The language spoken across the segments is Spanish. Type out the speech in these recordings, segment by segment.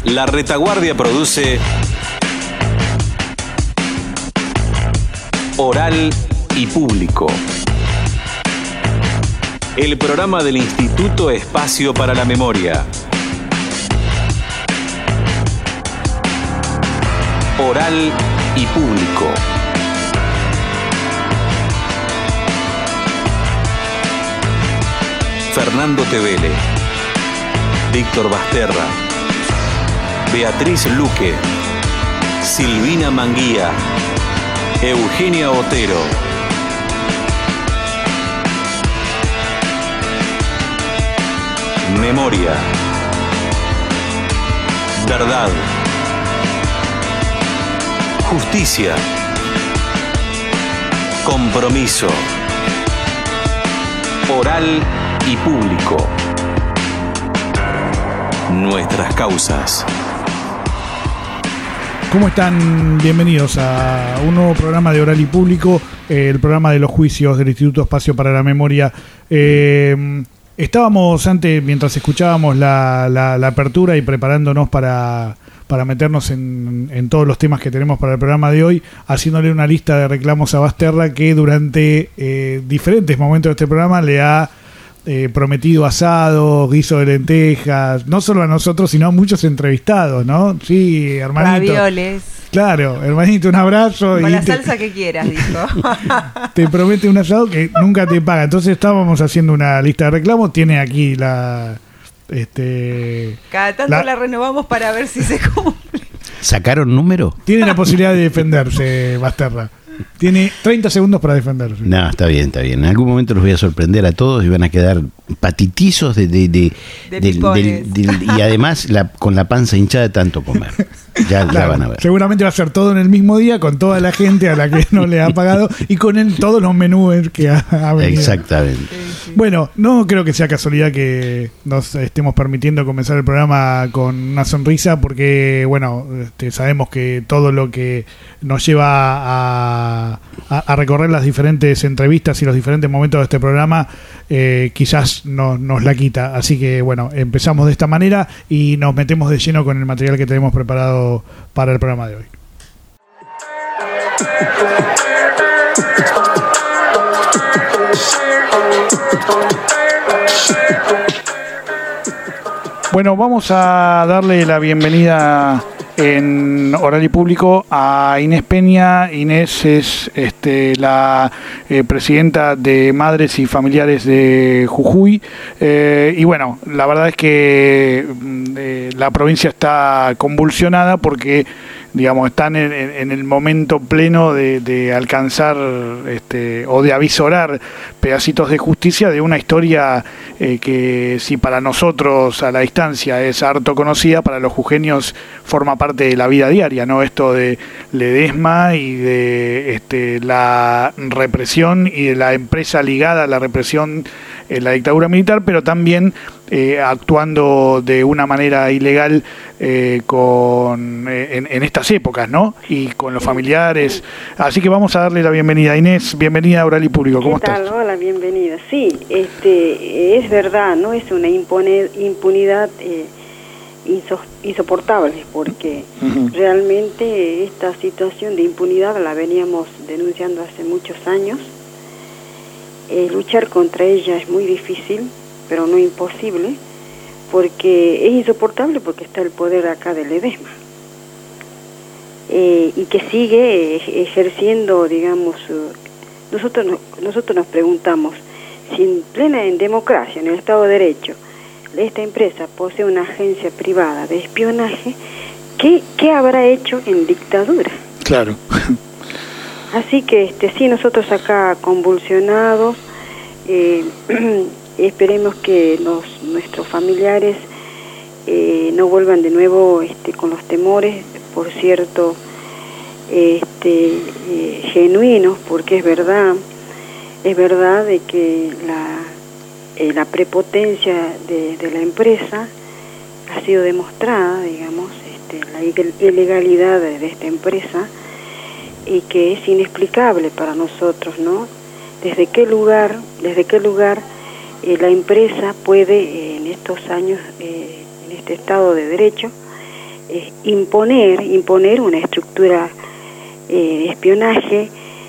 La Retaguardia produce Oral y Público, el programa del Instituto Espacio para la Memoria. Oral y Público. Fernando Tevele, Víctor Basterra, Beatriz Luque, Silvina Manguía, Eugenia Otero. Memoria. Verdad. Justicia. Compromiso. Oral y Público. Nuestras causas. ¿Cómo están? Bienvenidos a un nuevo programa de Oral y Público, el programa de los juicios del Instituto Espacio para la Memoria. Estábamos antes, mientras escuchábamos la apertura y preparándonos para meternos en todos los temas que tenemos para el programa de hoy, haciéndole una lista de reclamos a Basterra, que durante diferentes momentos de este programa le ha prometido asado, guiso de lentejas, no solo a nosotros, sino a muchos entrevistados, ¿no? Sí, hermanito. Ravioles. Claro, hermanito, un abrazo. Con la salsa que quieras, dijo. Te promete un asado que nunca te paga. Entonces estábamos haciendo una lista de reclamos. Tiene aquí cada tanto la renovamos para ver si se cumple. ¿Sacaron número? Tiene la posibilidad de defenderse, Basterra. Tiene 30 segundos para defenderse. No, está bien. En algún momento los voy a sorprender a todos y van a quedar patitizos y además con la panza hinchada de tanto comer. Ya la van a ver. Seguramente va a ser todo en el mismo día, con toda la gente a la que no le ha pagado y con todos los menús que ha venido. Exactamente. Sí. Bueno, no creo que sea casualidad que nos estemos permitiendo comenzar el programa con una sonrisa, porque bueno, sabemos que todo lo que nos lleva a recorrer las diferentes entrevistas y los diferentes momentos de este programa quizás nos la quita. Así que bueno, empezamos de esta manera y nos metemos de lleno con el material que tenemos preparado para el programa de hoy. Bueno, vamos a darle la bienvenida en Oral y Público a Inés Peña. Inés es la presidenta de Madres y Familiares de Jujuy. Y bueno, la verdad es que la provincia está convulsionada porque, digamos, están en el momento pleno de alcanzar o de avisorar pedacitos de justicia de una historia que, si para nosotros a la distancia es harto conocida, para los jujeños forma parte de la vida diaria, ¿no? Esto de Ledesma y de la represión y de la empresa ligada a la represión en la dictadura militar, pero también actuando de una manera ilegal en estas épocas, ¿no? Y con los familiares. Así que vamos a darle la bienvenida. Inés, bienvenida a Oral y Público. ¿Cómo estás? Hola, bienvenida. Sí, es verdad, ¿no? Es una impunidad insoportable, porque realmente esta situación de impunidad la veníamos denunciando hace muchos años. Luchar contra ella es muy difícil, pero no imposible, porque es insoportable, porque está el poder acá de Ledesma, y que sigue ejerciendo, digamos, nosotros nos preguntamos, si en plena democracia, en el Estado de Derecho, esta empresa posee una agencia privada de espionaje, ¿qué habrá hecho en dictadura? Claro. Así que sí, nosotros acá convulsionados, esperemos que nuestros familiares no vuelvan de nuevo con los temores, por cierto, genuinos, porque es verdad de que la prepotencia de la empresa ha sido demostrada, digamos, la ilegalidad de esta empresa, y que es inexplicable para nosotros, ¿no? ¿Desde qué lugar la empresa puede, en estos años, en este Estado de Derecho, imponer una estructura de espionaje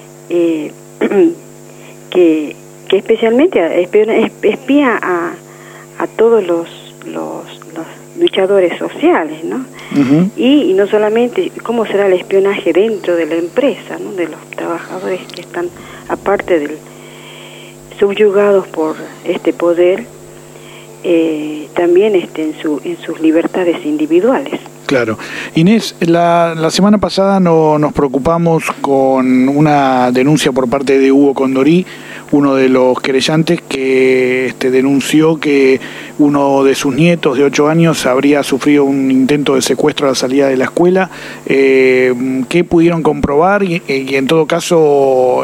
que especialmente espía a todos los luchadores sociales, ¿no? Uh-huh. Y no solamente cómo será el espionaje dentro de la empresa, ¿no? De los trabajadores que están aparte del subyugados por este poder, también en sus libertades individuales. Claro. Inés, la semana pasada nos preocupamos con una denuncia por parte de Hugo Condorí, uno de los querellantes, que denunció que uno de sus nietos de 8 años habría sufrido un intento de secuestro a la salida de la escuela. ¿Qué pudieron comprobar? Y en todo caso...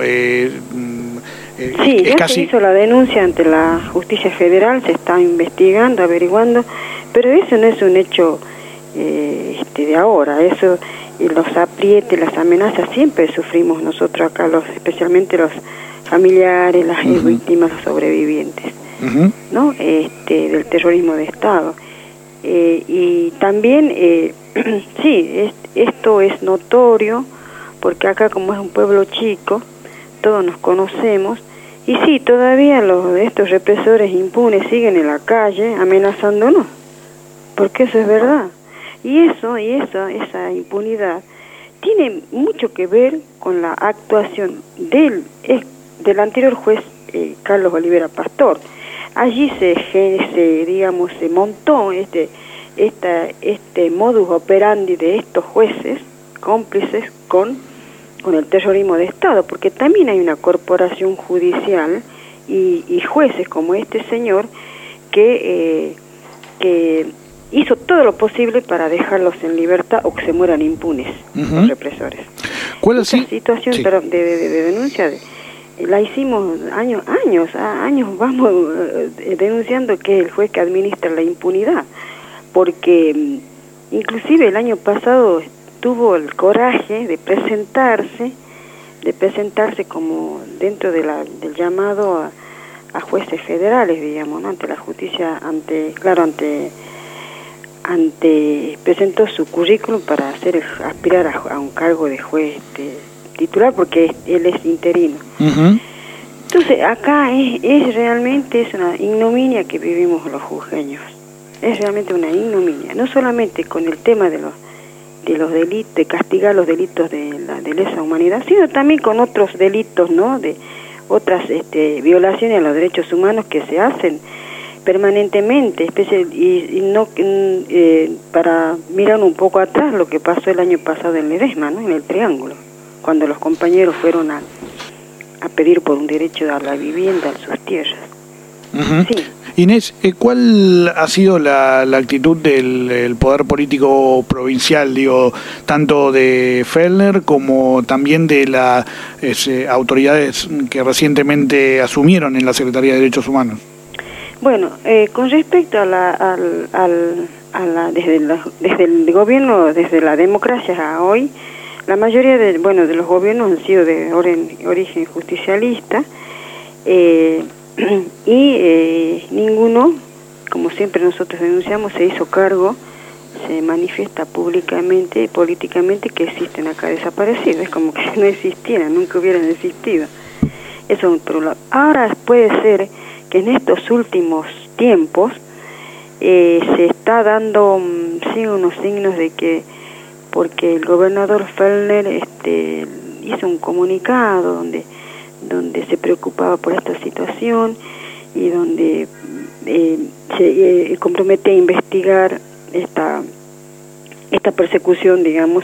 sí, ya se hizo la denuncia ante la Justicia Federal, se está investigando, averiguando, pero eso no es un hecho de ahora. Eso, los aprietes, las amenazas siempre sufrimos nosotros acá, especialmente los familiares, las uh-huh. víctimas, los sobrevivientes, uh-huh. ¿no? Del terrorismo de Estado. Y también, sí, esto es notorio, porque acá como es un pueblo chico, todos nos conocemos, y sí, todavía estos represores impunes siguen en la calle amenazándonos, porque eso es verdad. Y esa impunidad tiene mucho que ver con la actuación del anterior juez Carlos Olivera Pastor. Allí se montó este modus operandi de estos jueces cómplices con el terrorismo de Estado, porque también hay una corporación judicial y jueces como este señor que hizo todo lo posible para dejarlos en libertad o que se mueran impunes, uh-huh. los represores. ¿Cuál es esta situación sí. de denuncia la hicimos años vamos denunciando que es el juez que administra la impunidad, porque inclusive el año pasado tuvo el coraje de presentarse como dentro del llamado a jueces federales, digamos, ¿no? Ante la justicia, presentó su currículum para aspirar a un cargo de juez titular, porque él es interino. Uh-huh. Entonces acá es realmente una ignominia que vivimos los jujeños, es realmente una ignominia, no solamente con el tema de los delitos, de castigar los delitos de lesa humanidad, sino también con otros delitos, ¿no? De otras violaciones a los derechos humanos que se hacen permanentemente, para mirar un poco atrás lo que pasó el año pasado en Ledesma, ¿no? En el Triángulo, cuando los compañeros fueron a pedir por un derecho a la vivienda en sus tierras. Uh-huh. Sí. Inés, ¿cuál ha sido la actitud del poder político provincial, tanto de Fellner como también de las autoridades que recientemente asumieron en la Secretaría de Derechos Humanos? Bueno, con respecto desde el gobierno, desde la democracia a hoy, la mayoría de los gobiernos han sido de origen justicialista, y ninguno, como siempre nosotros denunciamos, se hizo cargo, se manifiesta públicamente y políticamente que existen acá desaparecidos. Es como que no existieran, nunca hubieran existido. Eso por un lado. Ahora puede ser que en estos últimos tiempos se está dando unos signos de que, porque el gobernador Fellner hizo un comunicado donde se preocupaba por esta situación y donde se compromete a investigar esta persecución, digamos,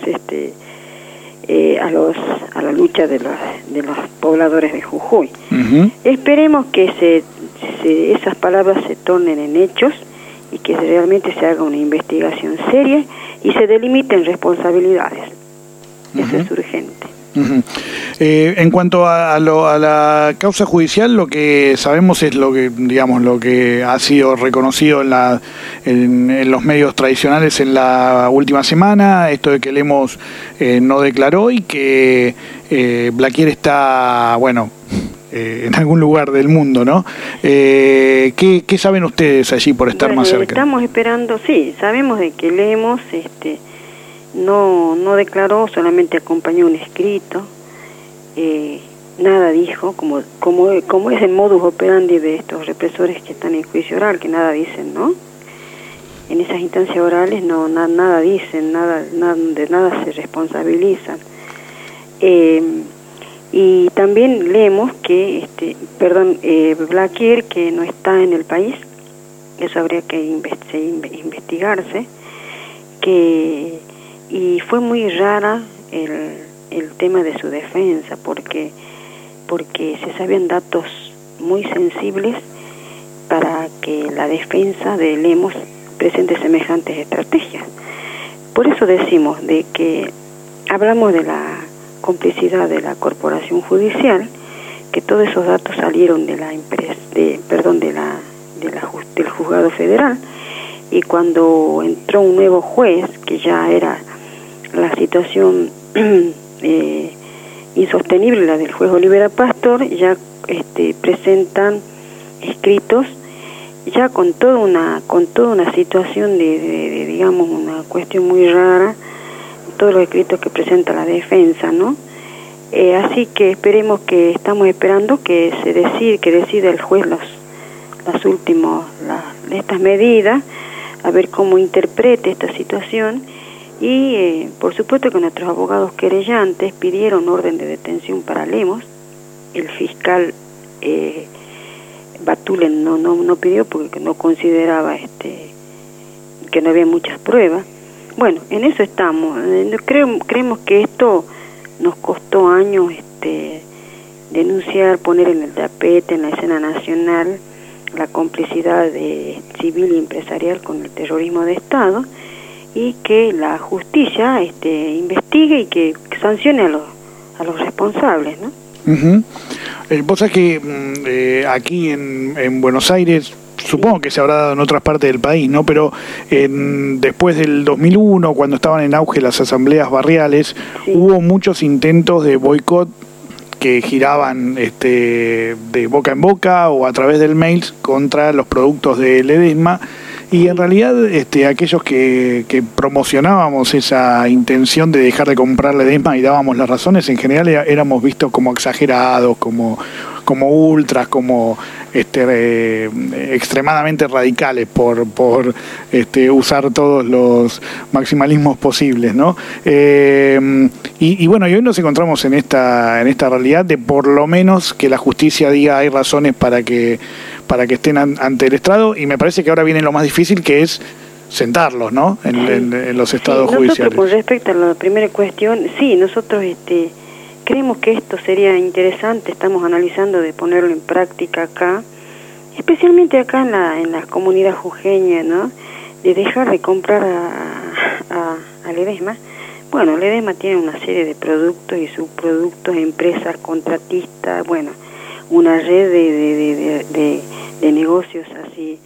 a la lucha de los pobladores de Jujuy. Uh-huh. Esperemos que esas palabras se tornen en hechos y que realmente se haga una investigación seria y se delimiten responsabilidades. Uh-huh. Eso es urgente. Uh-huh. En cuanto a la causa judicial, lo que sabemos es lo que ha sido reconocido en los medios tradicionales en la última semana, esto de que Lemos no declaró y que Blaquier está, en algún lugar del mundo, ¿no? ¿Qué saben ustedes allí por estar más cerca? Estamos esperando, sí, sabemos de que Lemos no declaró, solamente acompañó un escrito, nada dijo, como es el modus operandi de estos represores que están en juicio oral, que nada dicen, ¿no? En esas instancias orales nada dicen, de nada se responsabilizan. Y también leemos que, Blaquier, que no está en el país, eso habría que investigarse, y fue muy rara el tema de su defensa, porque se sabían datos muy sensibles para que la defensa de Lemos presente semejantes estrategias. Por eso decimos de que hablamos de la complicidad de la corporación judicial, que todos esos datos salieron de la empresa, del juzgado federal, y cuando entró un nuevo juez, que ya era la situación insostenible, la del juez Olivera Pastor, ya presentan escritos ya con toda una situación de digamos, una cuestión muy rara, todos los escritos que presenta la defensa, ¿no? Así que estamos esperando que decida el juez estas medidas, a ver cómo interprete esta situación, y por supuesto que nuestros abogados querellantes pidieron orden de detención para Lemos. El fiscal Batulen no pidió porque no consideraba que no había muchas pruebas. Bueno, en eso estamos. Creemos que esto nos costó años denunciar, poner en el tapete, en la escena nacional, la complicidad civil y empresarial con el terrorismo de Estado, y que la justicia investigue y que sancione a los responsables, ¿no? Uh-huh. Vos sabés que aquí en Buenos Aires, supongo que se habrá dado en otras partes del país, ¿no? Pero después del 2001, cuando estaban en auge las asambleas barriales, sí, hubo muchos intentos de boicot que giraban de boca en boca o a través del mail contra los productos de Ledesma. Y en realidad aquellos que promocionábamos esa intención de dejar de comprar Ledesma y dábamos las razones, en general éramos vistos como exagerados, como ultras, como extremadamente radicales por usar todos los maximalismos posibles, ¿no? Y bueno, y hoy nos encontramos en esta realidad de por lo menos que la justicia diga hay razones para que estén ante el estrado, y me parece que ahora viene lo más difícil, que es sentarlos, ¿no? En los estrados judiciales. Con respecto a la primera cuestión, sí, nosotros creemos que esto sería interesante, estamos analizando de ponerlo en práctica acá, especialmente acá en la comunidad jujeña, ¿no? De dejar de comprar a Ledesma. Bueno, Ledesma tiene una serie de productos y subproductos, empresas, contratistas, bueno, una red de negocios así,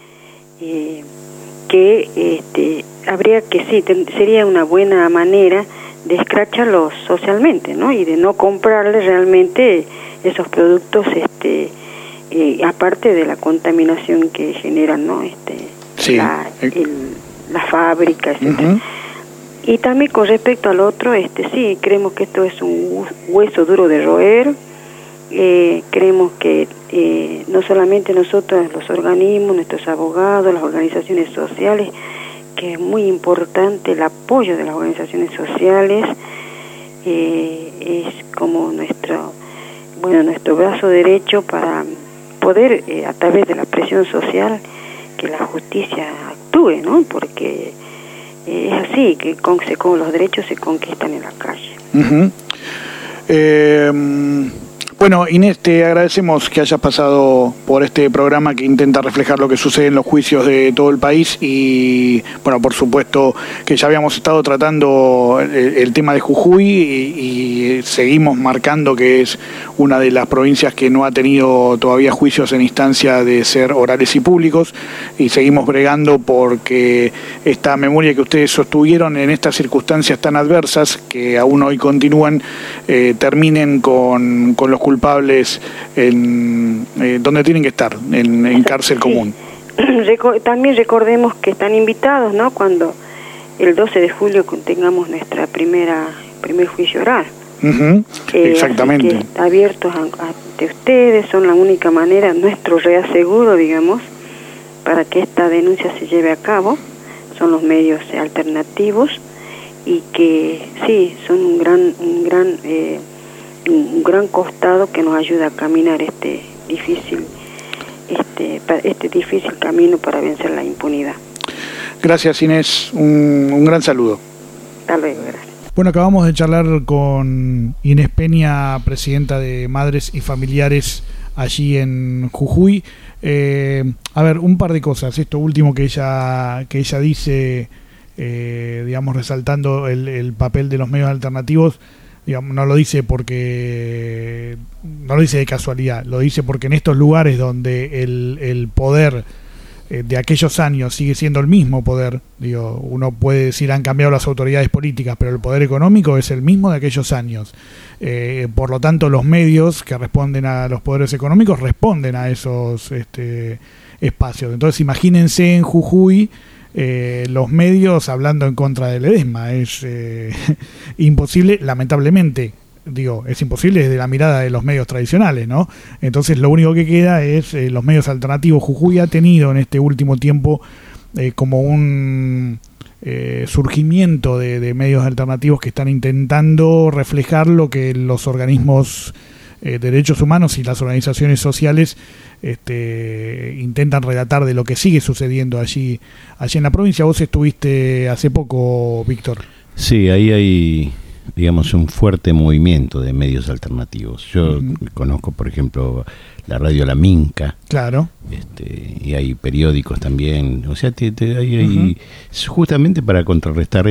que habría que, sí, sería una buena manera de escracharlos socialmente, ¿no? Y de no comprarles realmente esos productos, aparte de la contaminación que generan, ¿no? Sí. La fábrica, etcétera. Uh-huh. Y también con respecto al otro, sí, creemos que esto es un hueso duro de roer. Creemos que no solamente nosotros, los organismos, nuestros abogados, las organizaciones sociales, que es muy importante el apoyo de las organizaciones sociales, es como nuestro brazo derecho para poder, a través de la presión social, que la justicia actúe, ¿no? Porque es así, que con los derechos se conquistan en la calle. Uh-huh. Bueno, Inés, te agradecemos que hayas pasado por este programa que intenta reflejar lo que sucede en los juicios de todo el país, y bueno, por supuesto que ya habíamos estado tratando el tema de Jujuy y seguimos marcando que es una de las provincias que no ha tenido todavía juicios en instancia de ser orales y públicos, y seguimos bregando porque esta memoria que ustedes sostuvieron en estas circunstancias tan adversas que aún hoy continúan, terminen con los culpables donde tienen que estar, en cárcel común. También recordemos que están invitados, ¿no? Cuando el 12 de julio tengamos nuestra primer juicio oral. Exactamente. Así que abiertos ante ustedes, son la única manera, nuestro reaseguro, digamos, para que esta denuncia se lleve a cabo, son los medios alternativos, y que sí, son un gran costado que nos ayuda a caminar este difícil camino para vencer la impunidad. Gracias, Inés, un gran saludo. Hasta luego, gracias. Bueno, acabamos de charlar con Inés Peña, presidenta de Madres y Familiares allí en Jujuy. A ver, un par de cosas. Esto último que ella dice, digamos, resaltando el papel de los medios alternativos, digamos, no lo dice porque no lo dice de casualidad, lo dice porque en estos lugares donde el poder de aquellos años sigue siendo el mismo poder, digo, uno puede decir han cambiado las autoridades políticas, pero el poder económico es el mismo de aquellos años. Por lo tanto, los medios que responden a los poderes económicos responden a esos espacios. Entonces, imagínense en Jujuy los medios hablando en contra de Ledesma. Es imposible, lamentablemente. Digo, es imposible desde la mirada de los medios tradicionales, ¿no? Entonces lo único que queda es los medios alternativos. Jujuy ha tenido en este último tiempo como un surgimiento de medios alternativos que están intentando reflejar lo que los organismos de derechos humanos y las organizaciones sociales intentan relatar de lo que sigue sucediendo allí en la provincia. Vos estuviste hace poco, Víctor. Sí, ahí hay, digamos, un fuerte movimiento de medios alternativos. Yo conozco, por ejemplo, la radio La Minca. Claro. Y hay periódicos también. O sea, hay justamente para contrarrestar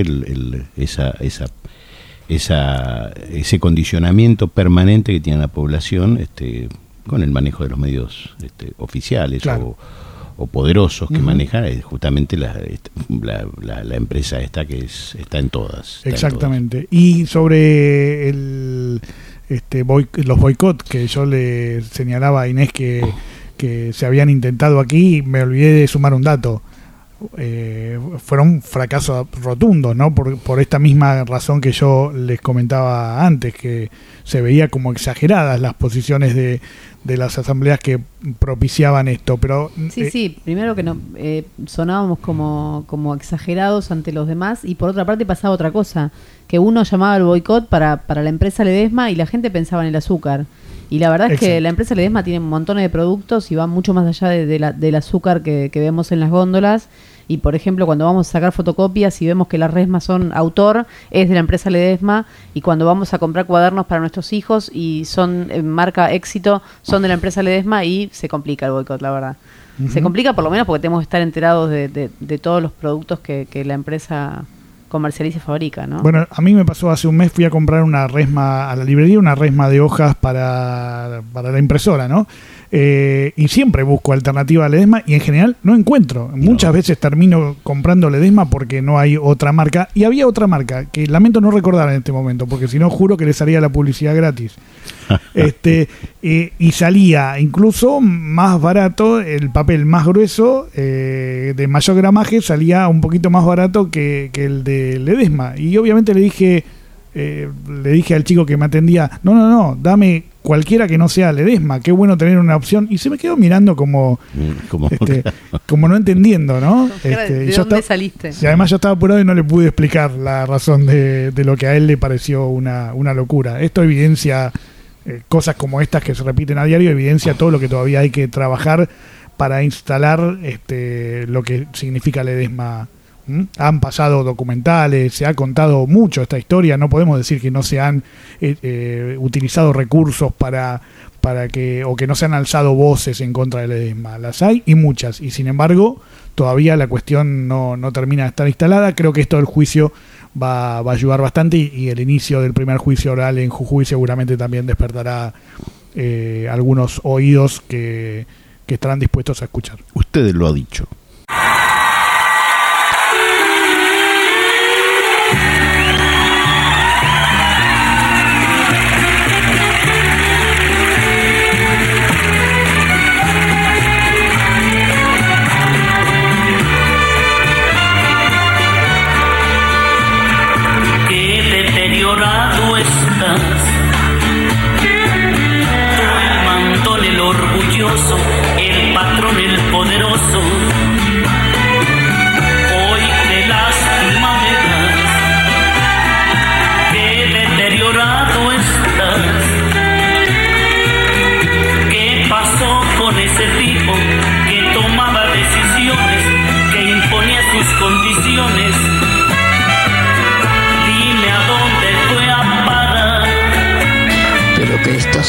ese condicionamiento permanente que tiene la población con el manejo de los medios oficiales. Claro. O poderosos que manejan justamente la empresa esta que está en todas. Exactamente. Y sobre los boicots que yo le señalaba a Inés que se habían intentado aquí, me olvidé de sumar un dato. Fueron fracasos rotundos, ¿no? Por esta misma razón que yo les comentaba antes, que se veía como exageradas las posiciones de las asambleas que propiciaban esto, pero sí, primero que no sonábamos como exagerados ante los demás, y por otra parte pasaba otra cosa, que uno llamaba al boicot para la empresa Ledesma y la gente pensaba en el azúcar. Y la verdad es que la empresa Ledesma tiene montones de productos y va mucho más allá del azúcar que vemos en las góndolas. Y, por ejemplo, cuando vamos a sacar fotocopias y vemos que las resmas son autor, es de la empresa Ledesma. Y cuando vamos a comprar cuadernos para nuestros hijos y son marca éxito, son de la empresa Ledesma, y se complica el boicot, la verdad. Se complica por lo menos porque tenemos que estar enterados de todos los productos que la empresa comercializa y fabrica, ¿no? Bueno, a mí me pasó hace un mes, fui a comprar una resma a la librería, una resma de hojas para la impresora, ¿no? Y siempre busco alternativa a Ledesma y en general no encuentro. Muchas veces termino comprando Ledesma porque no hay otra marca. Y había otra marca que lamento no recordar en este momento, porque si no juro que les haría la publicidad gratis. Y salía incluso más barato, el papel más grueso, de mayor gramaje, salía un poquito más barato que el de Ledesma. Y obviamente le dije al chico que me atendía, no, dame cualquiera que no sea Ledesma, qué bueno tener una opción. Y se me quedó mirando como no entendiendo, ¿no? ¿De dónde saliste? Y además yo estaba apurado y no le pude explicar la razón de lo que a él le pareció una locura. Esto evidencia cosas como estas que se repiten a diario, evidencia todo lo que todavía hay que trabajar para instalar lo que significa Ledesma. Han pasado documentales, se ha contado mucho esta historia, no podemos decir que no se han utilizado recursos para que, o que no se han alzado voces en contra de Ledesma. Las hay y muchas, y sin embargo todavía la cuestión no termina de estar instalada. Creo que esto del juicio va a ayudar bastante, y el inicio del primer juicio oral en Jujuy seguramente también despertará algunos oídos que estarán dispuestos a escuchar. Usted lo ha dicho.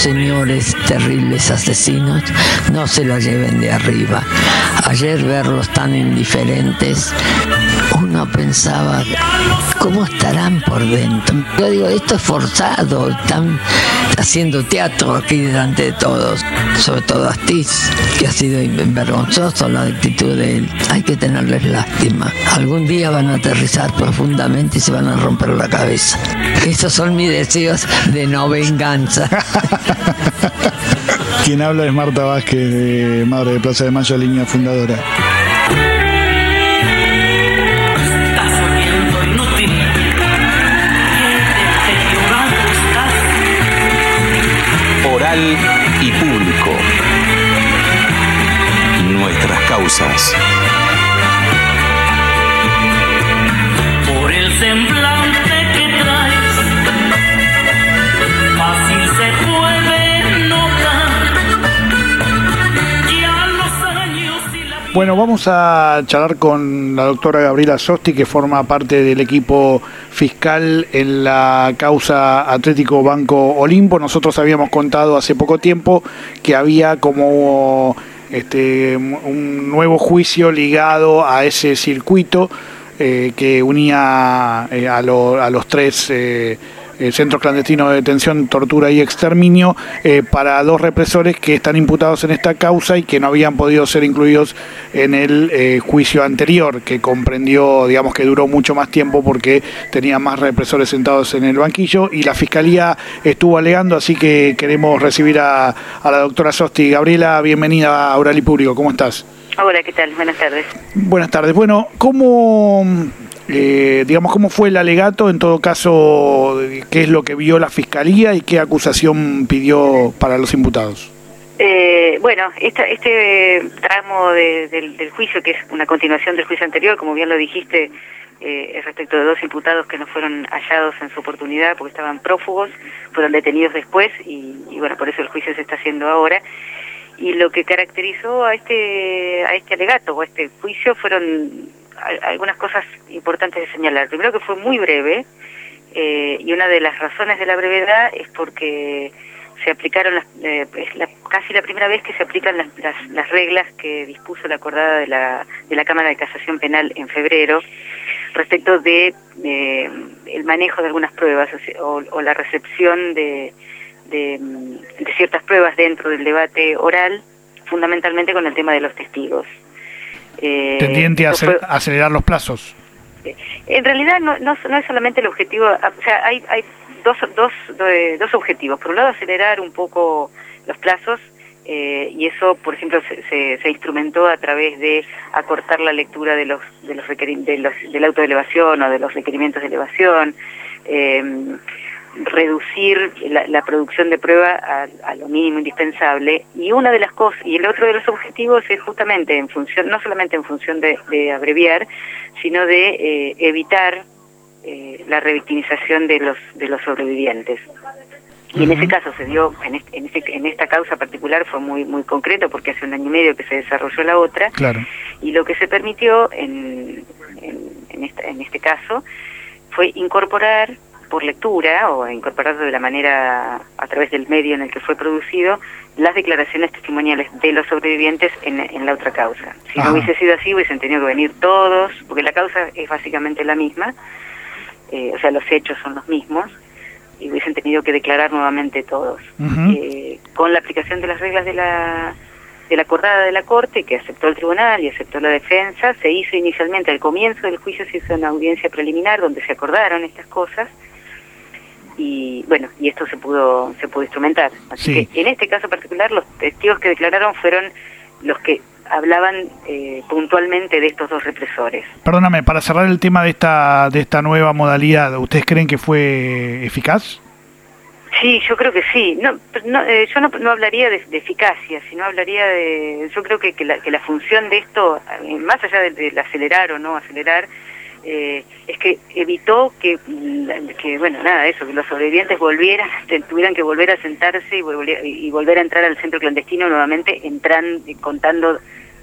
señores terribles asesinos no se la lleven de arriba. Ayer verlos tan indiferentes, uno pensaba, ¿cómo estarán por dentro? Yo digo, esto es forzado, están haciendo teatro aquí delante de todos, sobre todo Astiz, que ha sido vergonzoso la actitud de él. Hay que tenerles lástima. Algún día van a aterrizar profundamente y se van a romper la cabeza. Esos son mis deseos de no venganza. Quien habla es Marta Vázquez, de Madre de Plaza de Mayo, línea fundadora. Oral y público. Nuestras causas. Por el semblante que traes, fácil se puede notar. Ya los años y la... Bueno, vamos a charlar con la doctora Gabriela Sosti, que forma parte del equipo fiscal en la causa Atlético Banco Olimpo. Nosotros habíamos contado hace poco tiempo que había como un nuevo juicio ligado a ese circuito que unía a los tres centros clandestinos de detención, tortura y exterminio, para dos represores que están imputados en esta causa y que no habían podido ser incluidos en el juicio anterior, que comprendió, digamos, que duró mucho más tiempo porque tenía más represores sentados en el banquillo, y la Fiscalía estuvo alegando, así que queremos recibir a la doctora Sosti. Gabriela, bienvenida a Oral y Público, ¿cómo estás? Hola, ¿qué tal? Buenas tardes. Buenas tardes. Bueno, ¿cómo fue el alegato? En todo caso, ¿qué es lo que vio la Fiscalía y qué acusación pidió para los imputados? Bueno, este tramo del juicio, que es una continuación del juicio anterior, como bien lo dijiste, es respecto de dos imputados que no fueron hallados en su oportunidad porque estaban prófugos, fueron detenidos después y bueno, por eso el juicio se está haciendo ahora. Y lo que caracterizó a este alegato o a este juicio fueron algunas cosas importantes de señalar. Primero, que fue muy breve, y una de las razones de la brevedad es porque se aplicaron casi la primera vez que se aplican las reglas que dispuso la acordada de la Cámara de Casación Penal en febrero respecto de el manejo de algunas pruebas o la recepción de ciertas pruebas dentro del debate oral, fundamentalmente con el tema de los testigos. Tendiente a acelerar los plazos. En realidad no es solamente el objetivo, o sea, hay dos objetivos. Por un lado, acelerar un poco los plazos, y eso, por ejemplo, se instrumentó a través de acortar la lectura del auto de elevación o de los requerimientos de elevación, reducir la producción de prueba a lo mínimo indispensable, y una de las cosas, y el otro de los objetivos es justamente no solamente en función de abreviar, sino de evitar la revictimización de los sobrevivientes. Y en ese caso se dio, en esta causa particular fue muy muy concreto, porque hace 1 año y medio que se desarrolló la otra. Claro. Y lo que se permitió en este caso fue incorporar por lectura, o incorporarlo de la manera, a través del medio en el que fue producido, las declaraciones testimoniales de los sobrevivientes en la otra causa. Si no hubiese sido así, hubiesen tenido que venir todos, porque la causa es básicamente la misma, o sea, los hechos son los mismos, y hubiesen tenido que declarar nuevamente todos. Con la aplicación de las reglas de la acordada de la Corte, que aceptó el tribunal y aceptó la defensa, se hizo inicialmente, al comienzo del juicio se hizo una audiencia preliminar donde se acordaron estas cosas, y bueno, y esto se pudo instrumentar. Así que en este caso particular, los testigos que declararon fueron los que hablaban puntualmente de estos dos represores. Perdóname, para cerrar el tema de esta nueva modalidad, ¿ustedes creen que fue eficaz? Sí, yo creo que sí. Yo no hablaría de eficacia, sino hablaría yo creo que la función de esto, más allá del acelerar o no acelerar, es que evitó que bueno, nada, eso, que los sobrevivientes tuvieran que volver a sentarse y volver a entrar al centro clandestino nuevamente, contando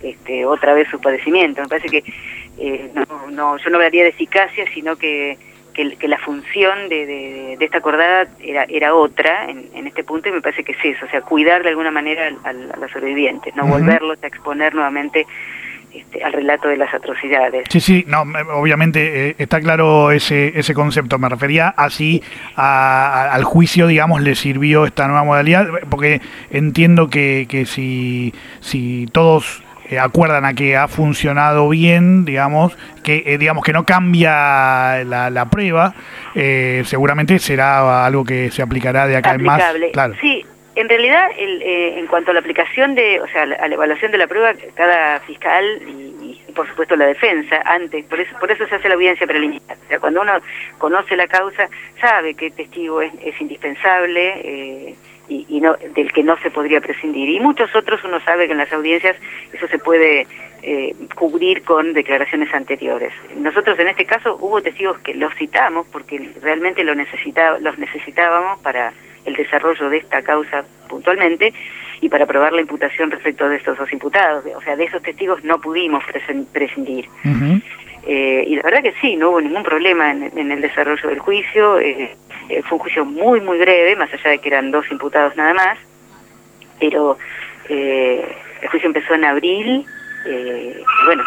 otra vez su padecimiento. Me parece que yo no hablaría de eficacia, sino que que la función de esta acordada era otra en este punto, y me parece que es eso, o sea, cuidar de alguna manera a los sobrevivientes, no volverlos a exponer nuevamente al relato de las atrocidades. Sí, no, obviamente está claro ese concepto. Me refería así al juicio, digamos, le sirvió esta nueva modalidad, porque entiendo que si todos acuerdan a que ha funcionado bien, digamos que no cambia la prueba, seguramente será algo que se aplicará de acá en más. Claro. Sí. En realidad, en cuanto a la aplicación a la evaluación de la prueba, cada fiscal y por supuesto la defensa, antes, por eso se hace la audiencia preliminar. O sea, cuando uno conoce la causa, sabe que el testigo es indispensable y no, del que no se podría prescindir. Y muchos otros uno sabe que en las audiencias eso se puede cubrir con declaraciones anteriores. Nosotros en este caso hubo testigos que los citamos porque realmente los necesitábamos para el desarrollo de esta causa puntualmente y para probar la imputación respecto de estos dos imputados. O sea, de esos testigos no pudimos prescindir. Y la verdad que sí, no hubo ningún problema en el desarrollo del juicio. Fue un juicio muy, muy breve, más allá de que eran 2 imputados nada más, pero el juicio empezó en abril. Bueno,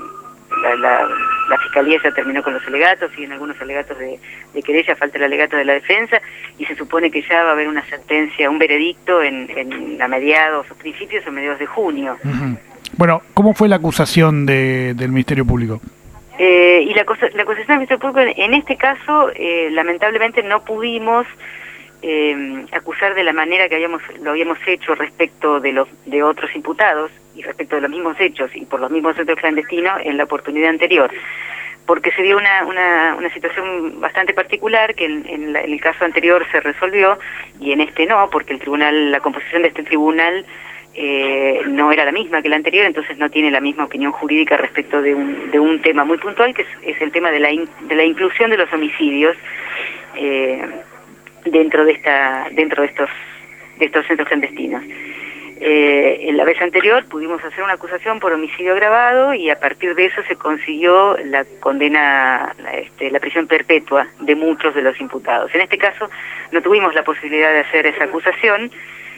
la Fiscalía ya terminó con los alegatos, siguen algunos alegatos de querella, falta el alegato de la defensa, y se supone que ya va a haber una sentencia, un veredicto a mediados de junio. Bueno, ¿cómo fue la acusación del Ministerio Público? Y la acusación del Ministerio Público, en este caso, lamentablemente no pudimos acusar de la manera que lo habíamos hecho respecto de otros imputados y respecto de los mismos hechos y por los mismos hechos clandestinos en la oportunidad anterior, porque se dio una situación bastante particular que en el caso anterior se resolvió y en este no, porque la composición de este tribunal no era la misma que la anterior, entonces no tiene la misma opinión jurídica respecto de un tema muy puntual, que es el tema de la inclusión de los homicidios dentro de estos centros clandestinos. En la vez anterior pudimos hacer una acusación por homicidio agravado y a partir de eso se consiguió la condena, la prisión perpetua de muchos de los imputados. En este caso no tuvimos la posibilidad de hacer esa acusación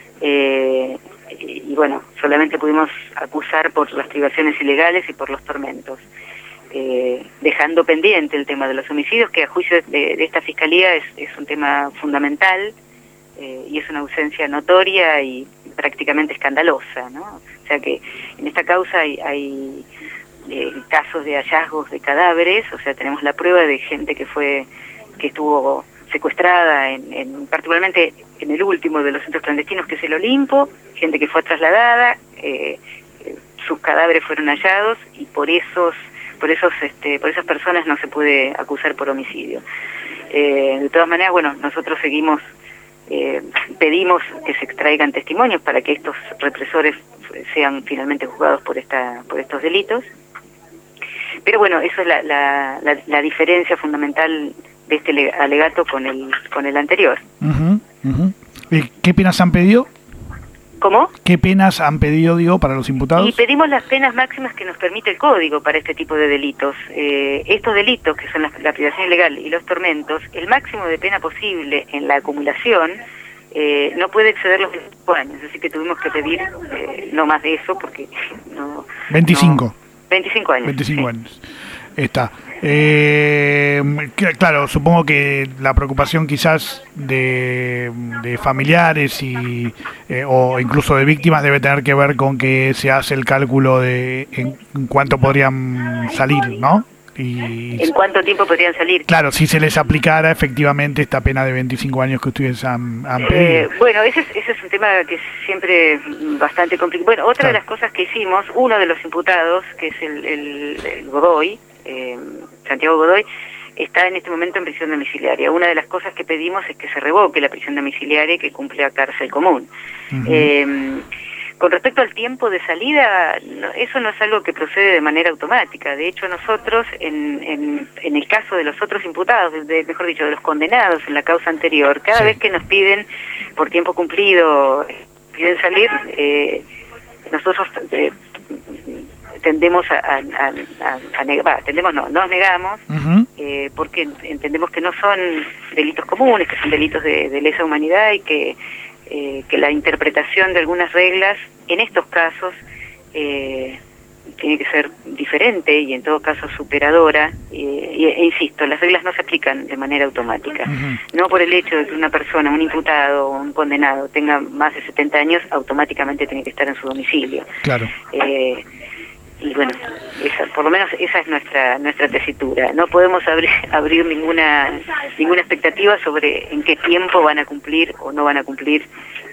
y bueno, solamente pudimos acusar por las privaciones ilegales y por los tormentos, dejando pendiente el tema de los homicidios, que a juicio de esta Fiscalía es un tema fundamental y es una ausencia notoria y prácticamente escandalosa, ¿no? O sea que en esta causa hay casos de hallazgos de cadáveres, o sea, tenemos la prueba de gente que estuvo secuestrada particularmente en el último de los centros clandestinos, que es el Olimpo, gente que fue trasladada, sus cadáveres fueron hallados y por esas personas no se puede acusar por homicidio. De todas maneras, bueno, nosotros pedimos que se extraigan testimonios para que estos represores sean finalmente juzgados por estos delitos. Pero bueno, eso es la diferencia fundamental de este alegato con el anterior. ¿Qué penas han pedido? ¿Cómo? ¿Qué penas han pedido, para los imputados? Y pedimos las penas máximas que nos permite el Código para este tipo de delitos. Estos delitos, que son la privación ilegal y los tormentos, el máximo de pena posible en la acumulación no puede exceder los 25 años, así que tuvimos que pedir no más de eso, porque no... 25. 25 años. 25 años. Está. Claro, supongo que la preocupación quizás de familiares o incluso de víctimas debe tener que ver con que se hace el cálculo de en cuánto podrían salir, ¿no? ¿En cuánto tiempo podrían salir? Claro, si se les aplicara efectivamente esta pena de 25 años que ustedes han pedido. Bueno, ese es un tema que es siempre bastante complicado. Bueno, otra de las cosas que hicimos, uno de los imputados, que es el Godoy, Santiago Godoy, está en este momento en prisión domiciliaria. Una de las cosas que pedimos es que se revoque la prisión domiciliaria y que cumpla cárcel común. Con respecto al tiempo de salida, eso no es algo que procede de manera automática. De hecho, nosotros, en el caso de los otros imputados, mejor dicho, de los condenados en la causa anterior, cada vez que nos piden por tiempo cumplido, piden salir, nosotros tendemos nos negamos, porque entendemos que no son delitos comunes, que son delitos de lesa humanidad y que la interpretación de algunas reglas en estos casos tiene que ser diferente y en todo caso superadora, e insisto, las reglas no se aplican de manera automática. No por el hecho de que una persona, un imputado o un condenado tenga más de 70 años, automáticamente tiene que estar en su domicilio. Claro. Y bueno, por lo menos esa es nuestra tesitura. No podemos abrir ninguna expectativa sobre en qué tiempo van a cumplir o no van a cumplir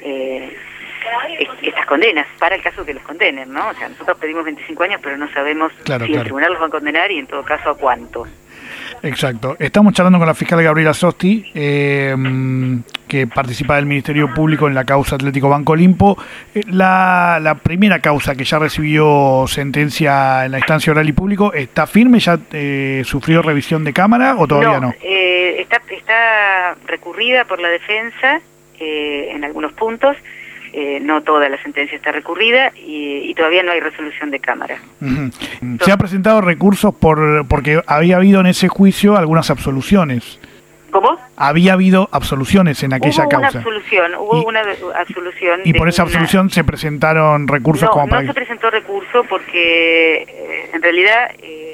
estas condenas, para el caso que los condenen, ¿no? O sea, nosotros pedimos 25 años, pero no sabemos si el tribunal los va a condenar y en todo caso a cuánto. Exacto. Estamos charlando con la fiscal Gabriela Sosti, que participa del Ministerio Público en la causa Atlético Banco Olimpo. La primera causa que ya recibió sentencia en la instancia oral y público, ¿está firme? ¿Ya sufrió revisión de cámara o todavía no? Está recurrida por la defensa en algunos puntos. No toda la sentencia está recurrida y todavía no hay resolución de cámara. Se ha presentado recursos porque había habido en ese juicio algunas absoluciones. ¿Cómo? Había habido absoluciones en aquella causa. Hubo una absolución. ¿Y por esa absolución se presentaron recursos? No se presentó recurso porque en realidad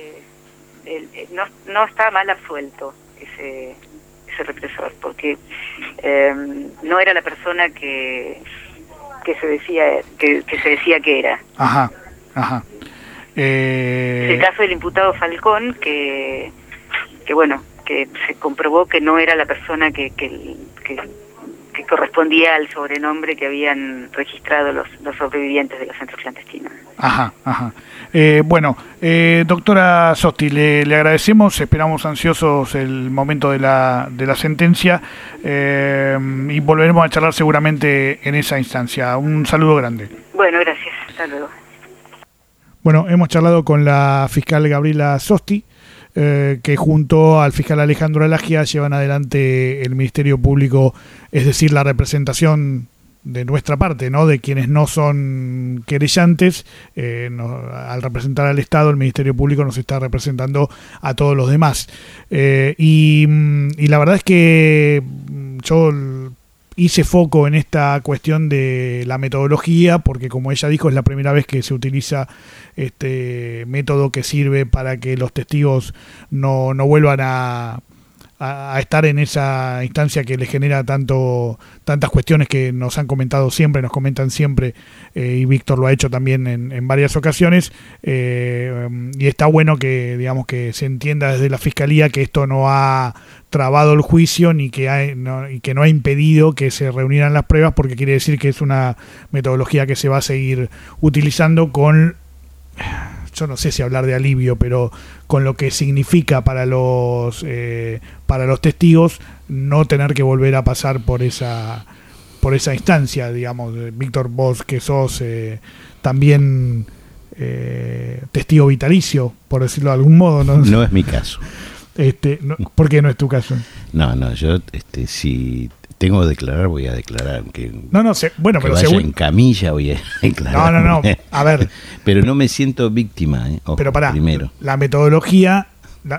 no está mal absuelto ese represor, porque no era la persona que se decía que era. Ajá. El caso del imputado Falcón, que se comprobó que no era la persona que correspondía al sobrenombre que habían registrado los sobrevivientes de los centros clandestinos. Ajá. Doctora Sosti, le agradecemos, esperamos ansiosos el momento de la sentencia y volveremos a charlar seguramente en esa instancia. Un saludo grande. Bueno, gracias. Hasta luego. Bueno, hemos charlado con la fiscal Gabriela Sosti, que junto al fiscal Alejandro Alagia llevan adelante el Ministerio Público, es decir, la representación de nuestra parte, ¿no? De quienes no son querellantes. Al representar al Estado, el Ministerio Público nos está representando a todos los demás. Y la verdad es que yo hice foco en esta cuestión de la metodología, porque como ella dijo, es la primera vez que se utiliza este método que sirve para que los testigos no vuelvan a estar en esa instancia que les genera tantas cuestiones que nos comentan siempre, y Víctor lo ha hecho también en varias ocasiones, y está bueno que, digamos, que se entienda desde la Fiscalía que esto no ha trabado el juicio y que no ha impedido que se reunieran las pruebas, porque quiere decir que es una metodología que se va a seguir utilizando con, yo no sé si hablar de alivio, pero con lo que significa para los testigos no tener que volver a pasar por esa instancia, digamos. Víctor, vos que sos también testigo vitalicio, por decirlo de algún modo, no es mi caso. ¿Por qué no es tu caso? No, yo si tengo que declarar, voy a declarar. Aunque pero vaya en camilla, voy a declarar. No. A ver. Pero no me siento víctima. Ojo, pero pará, primero. La metodología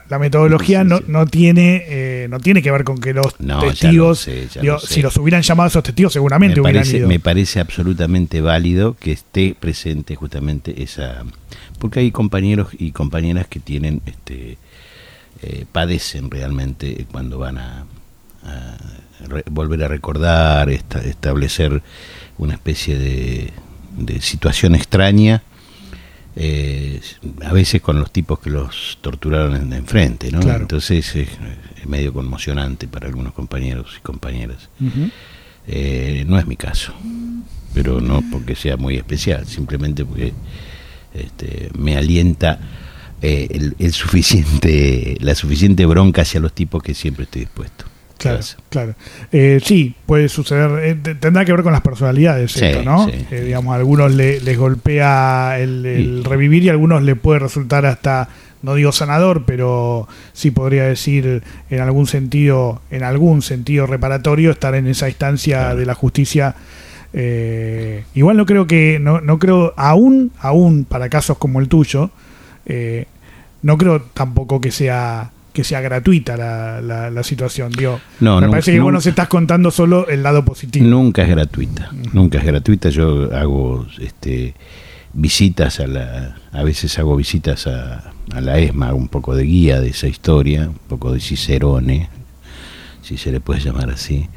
no tiene que ver con que los testigos, si los hubieran llamado a esos testigos, seguramente hubieran ido. Me parece absolutamente válido que esté presente justamente esa, porque hay compañeros y compañeras que tienen padecen realmente cuando van a volver a recordar, establecer una especie de situación extraña, a veces con los tipos que los torturaron enfrente, ¿no? Claro. Entonces es medio conmocionante para algunos compañeros y compañeras. Uh-huh. No es mi caso, pero no porque sea muy especial, simplemente porque me alienta la suficiente bronca hacia los tipos que siempre estoy dispuesto. Claro. Sí, puede suceder. Tendrá que ver con las personalidades, sí, esto, ¿no? Sí. Digamos, a algunos les golpea el revivir y a algunos le puede resultar hasta, no digo sanador, pero sí podría decir en algún sentido reparatorio estar en esa instancia de la justicia Igual no creo, aún para casos como el tuyo, no creo tampoco que sea gratuita la situación. Digo, me parece que vos nos estás contando solo el lado positivo. Nunca es gratuita, nunca es gratuita. Yo hago visitas a veces hago visitas a la ESMA, un poco de guía de esa historia, un poco de cicerone, si se le puede llamar así,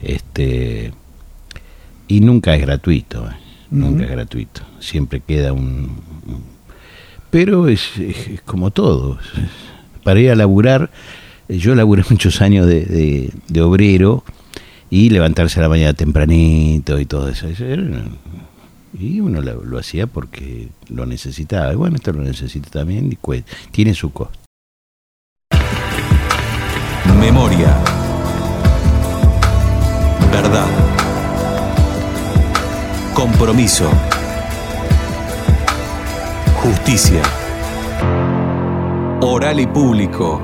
y nunca es gratuito, nunca es gratuito. Siempre queda pero es como todo. Para ir a laburar, yo laburé muchos años de obrero, y levantarse a la mañana tempranito y todo eso. Y uno lo hacía porque lo necesitaba. Y bueno, esto lo necesita también y tiene su costo. Memoria. Verdad. Compromiso. Justicia. Oral y público.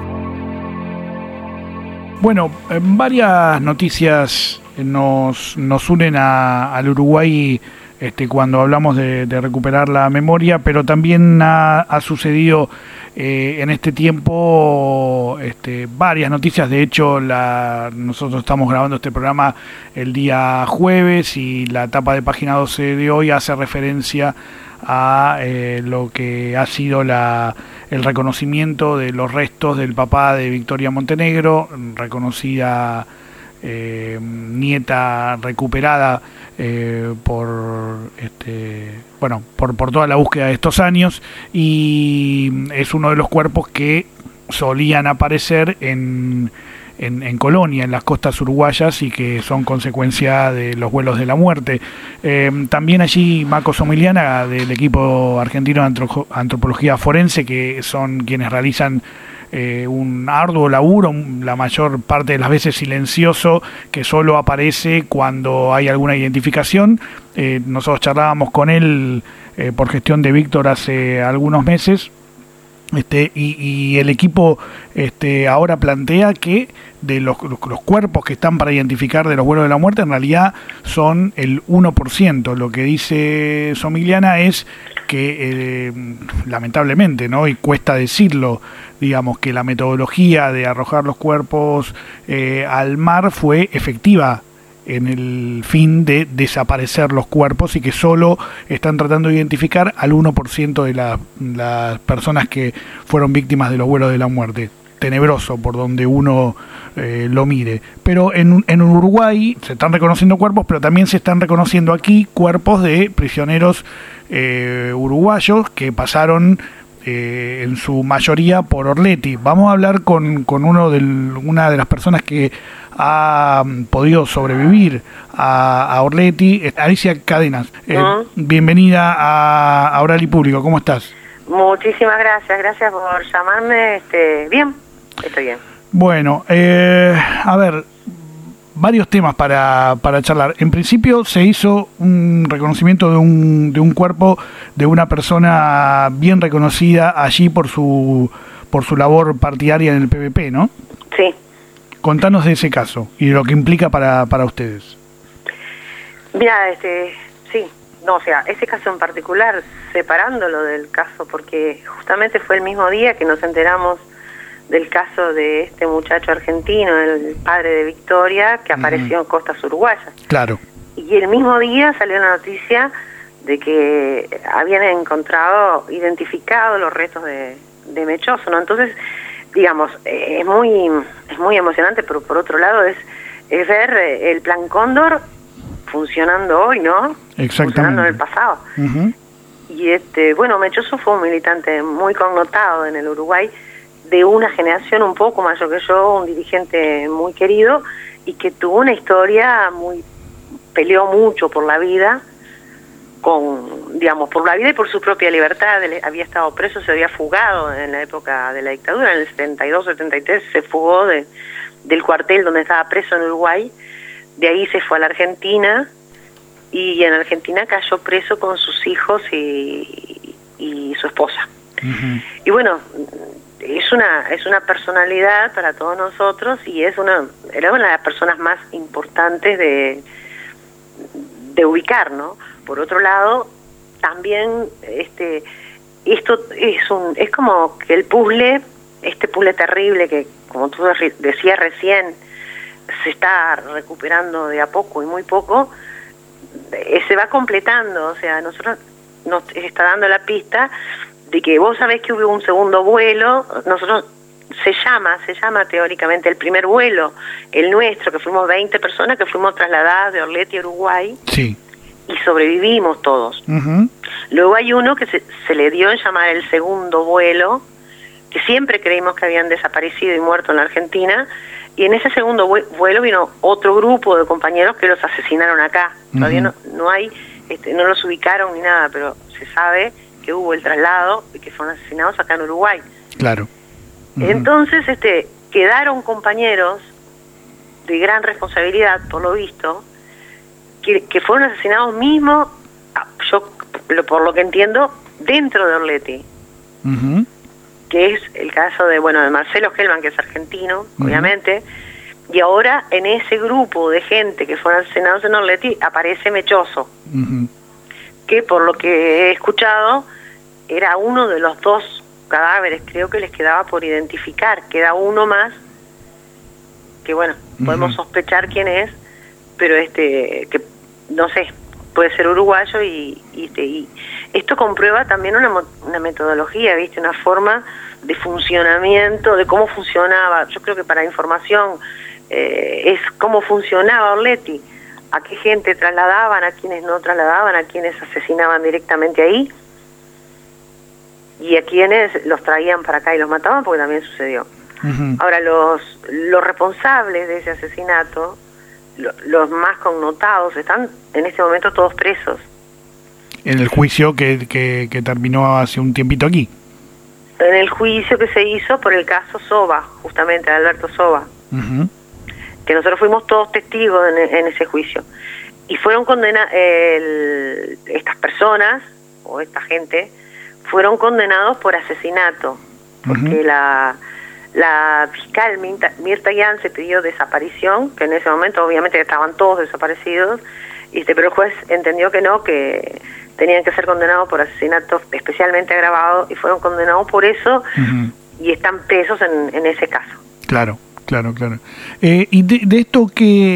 Bueno, varias noticias nos unen al Uruguay cuando hablamos de recuperar la memoria, pero también ha sucedido en este tiempo varias noticias. De hecho, nosotros estamos grabando este programa el día jueves, y la tapa de página 12 de hoy hace referencia a lo que ha sido el reconocimiento de los restos del papá de Victoria Montenegro, reconocida nieta recuperada por toda la búsqueda de estos años, y es uno de los cuerpos que solían aparecer en Colonia, en las costas uruguayas, y que son consecuencia de los vuelos de la muerte. También allí Maco Somiliana, del equipo argentino de antropología forense, que son quienes realizan un arduo laburo, la mayor parte de las veces silencioso, que solo aparece cuando hay alguna identificación. Nosotros charlábamos con él por gestión de Víctor hace algunos meses. Y el equipo ahora plantea que de los cuerpos que están para identificar de los vuelos de la muerte, en realidad son el 1%. Lo que dice Somiliana es que lamentablemente, ¿no?, y cuesta decirlo, digamos, que la metodología de arrojar los cuerpos al mar fue efectiva en el fin de desaparecer los cuerpos, y que solo están tratando de identificar al 1% de las personas que fueron víctimas de los vuelos de la muerte. Tenebroso por donde uno lo mire. Pero en Uruguay se están reconociendo cuerpos, pero también se están reconociendo aquí cuerpos de prisioneros uruguayos que pasaron en su mayoría por Orleti. Vamos a hablar con una de las personas que ha podido sobrevivir a Orleti, Alicia Cadenas. Bienvenida a Oral y Público, ¿cómo estás? Muchísimas gracias por llamarme. Bien, estoy bien. Bueno, a ver, varios temas para charlar. En principio se hizo un reconocimiento de un cuerpo de una persona bien reconocida allí por su labor partidaria en el PVP, ¿no? Sí. Contanos de ese caso y de lo que implica para ustedes. Mira, sí, no, o sea, ese caso en particular, separándolo del caso, porque justamente fue el mismo día que nos enteramos del caso de este muchacho argentino, el padre de Victoria, que apareció en costas uruguayas. Claro. Y el mismo día salió la noticia de que habían identificado los restos de Mechoso, ¿no? Entonces, digamos, es muy emocionante, pero por otro lado es ver el Plan Cóndor funcionando hoy, ¿no? Exactamente. Funcionando en el pasado. Y bueno, Mechoso fue un militante muy connotado en el Uruguay, de una generación un poco mayor que yo, un dirigente muy querido, y que tuvo una historia peleó mucho por la vida, por la vida y por su propia libertad. Había estado preso, se había fugado en la época de la dictadura, en el 72, 73, se fugó del cuartel donde estaba preso en Uruguay. De ahí se fue a la Argentina, y en Argentina cayó preso con sus hijos y su esposa. Y bueno, es una personalidad para todos nosotros, y era una de las personas más importantes de ubicar, ¿no? Por otro lado, también esto es como que el puzzle, este puzzle terrible que, como tú decías recién, se está recuperando de a poco y muy poco, se va completando. O sea, nosotros nos está dando la pista de que vos sabés que hubo un segundo vuelo. Nosotros se llama teóricamente el primer vuelo, el nuestro, que fuimos 20 personas que fuimos trasladadas de Orleti a Uruguay. Sí. Y sobrevivimos todos. Luego hay uno que se le dio en llamar el segundo vuelo, que siempre creímos que habían desaparecido y muerto en la Argentina, y en ese segundo vuelo vino otro grupo de compañeros que los asesinaron acá. Todavía no hay, no los ubicaron ni nada, pero se sabe que hubo el traslado y que fueron asesinados acá en Uruguay. Claro. Entonces, quedaron compañeros de gran responsabilidad, por lo visto, que fueron asesinados mismo, yo por lo que entiendo, dentro de Orleti. Que es el caso de Marcelo Hellman, que es argentino, obviamente, y ahora en ese grupo de gente que fueron asesinados en Orleti aparece Mechoso, que por lo que he escuchado era uno de los 2 cadáveres, creo que les quedaba por identificar. Queda uno más que podemos sospechar quién es, pero que no sé, puede ser uruguayo, y esto comprueba también una metodología, ¿viste? Una forma de funcionamiento, de cómo funcionaba. Yo creo que para información es cómo funcionaba Orleti, a qué gente trasladaban, a quienes no trasladaban, a quienes asesinaban directamente ahí, y a quienes los traían para acá y los mataban, porque también sucedió. Ahora, los responsables de ese asesinato, los más connotados, están en este momento todos presos. En el juicio que terminó hace un tiempito aquí. En el juicio que se hizo por el caso Soba, justamente, de Alberto Soba. Que nosotros fuimos todos testigos en ese juicio. Y fueron condenados, estas personas, o esta gente, fueron condenados por asesinato. Porque la fiscal Mirta Yan se pidió desaparición, que en ese momento obviamente estaban todos desaparecidos, pero el juez entendió que no, que tenían que ser condenados por asesinato especialmente agravado, y fueron condenados por eso, y están presos en ese caso. Claro. Y de esto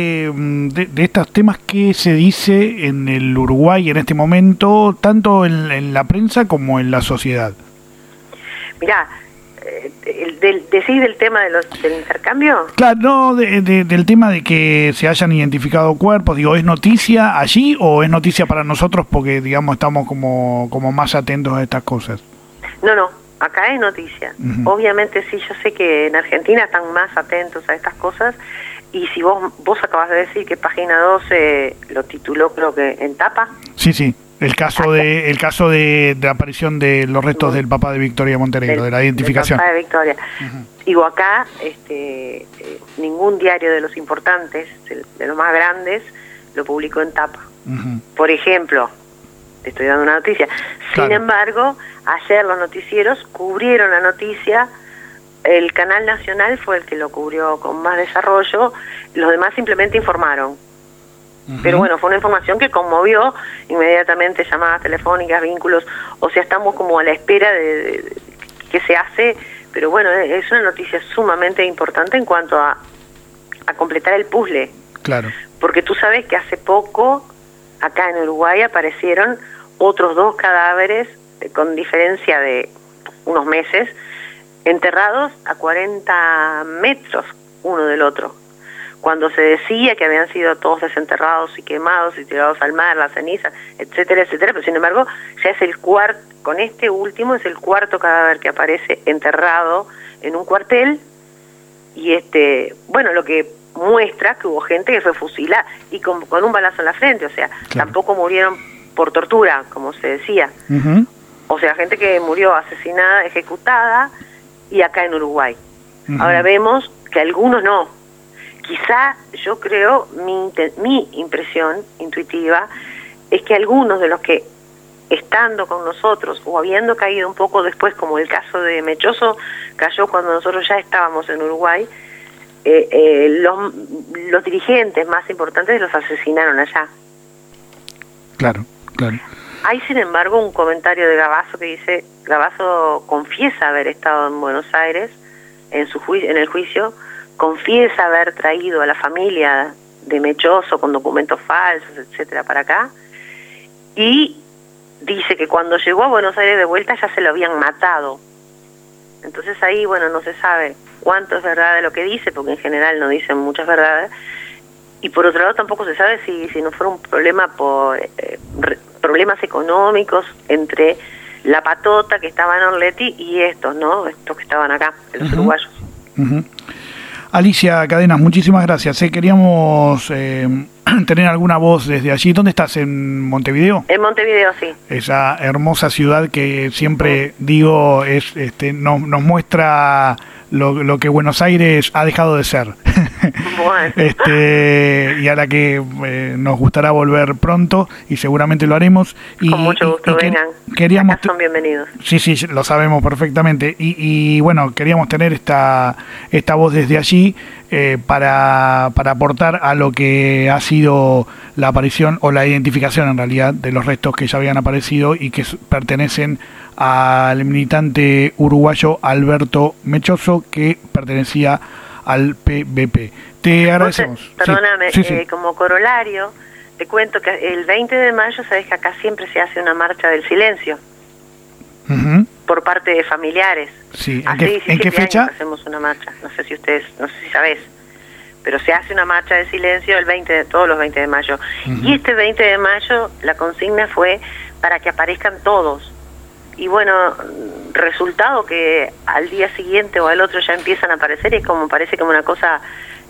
de estos temas, ¿qué se dice en el Uruguay en este momento, tanto en la prensa como en la sociedad? Mirá, ¿decís del tema del intercambio? Claro, no, del tema de que se hayan identificado cuerpos. Digo, ¿es noticia allí o es noticia para nosotros porque, digamos, estamos como más atentos a estas cosas? No, acá es noticia. Obviamente sí, yo sé que en Argentina están más atentos a estas cosas, y si vos acabas de decir que Página 12 lo tituló, creo que en tapa. Sí. El caso de la aparición de los restos del papá de Victoria Montenegro, de la identificación. Del papá de Victoria. Digo, acá ningún diario de los importantes, de los más grandes, lo publicó en tapa. Por ejemplo, te estoy dando una noticia. Sin embargo, ayer los noticieros cubrieron la noticia. El Canal Nacional fue el que lo cubrió con más desarrollo. Los demás simplemente informaron. Pero fue una información que conmovió inmediatamente, llamadas telefónicas, vínculos. O sea, estamos como a la espera de qué se hace. Pero es una noticia sumamente importante en cuanto a completar el puzzle. Claro. Porque tú sabes que hace poco, acá en Uruguay, aparecieron otros 2 cadáveres, con diferencia de unos meses, enterrados a 40 metros uno del otro. Cuando se decía que habían sido todos desenterrados y quemados y tirados al mar, las cenizas, etcétera, pero sin embargo ya es con este último es el 4º cadáver que aparece enterrado en un cuartel, y lo que muestra que hubo gente que fue fusilada y con un balazo en la frente, o sea, tampoco murieron por tortura, como se decía. O sea, gente que murió asesinada, ejecutada, y acá en Uruguay. Ahora vemos que algunos no. Quizá, yo creo, mi impresión intuitiva es que algunos de los que, estando con nosotros o habiendo caído un poco después, como el caso de Mechoso, cayó cuando nosotros ya estábamos en Uruguay, los dirigentes más importantes los asesinaron allá. Claro, claro. Hay, sin embargo, un comentario de Gavazo que dice, Gavazo confiesa haber estado en Buenos Aires en el juicio, confiesa haber traído a la familia de Mechoso con documentos falsos, etcétera, para acá, y dice que cuando llegó a Buenos Aires de vuelta ya se lo habían matado. Entonces ahí, bueno, no se sabe cuánto es verdad de lo que dice, porque en general no dicen muchas verdades, y por otro lado tampoco se sabe si no fuera un problema por problemas económicos entre la patota que estaba en Orleti y estos que estaban acá, los uruguayos. Alicia Cadenas, muchísimas gracias. Queríamos tener alguna voz desde allí. ¿Dónde estás? ¿En Montevideo? En Montevideo, sí. Esa hermosa ciudad que siempre digo nos muestra lo que Buenos Aires ha dejado de ser. Bueno. Y a la que nos gustará volver pronto y seguramente lo haremos. Con mucho gusto, vengan. Acá son bienvenidos. Sí, lo sabemos perfectamente. Y bueno, queríamos tener esta voz desde allí para aportar a lo que ha sido la aparición o la identificación en realidad de los restos que ya habían aparecido y que pertenecen al militante uruguayo Alberto Mechoso, que pertenecía al PBP. Te agradecemos. Perdóname, sí. Como corolario, te cuento que el 20 de mayo, sabes que acá siempre se hace una marcha del silencio por parte de familiares. Sí. ¿En qué fecha? Hacemos una marcha. No sé si sabés, pero se hace una marcha de silencio todos los 20 de mayo. Y este 20 de mayo la consigna fue para que aparezcan todos. Y bueno, resultado que al día siguiente o al otro ya empiezan a aparecer, es como parece como una cosa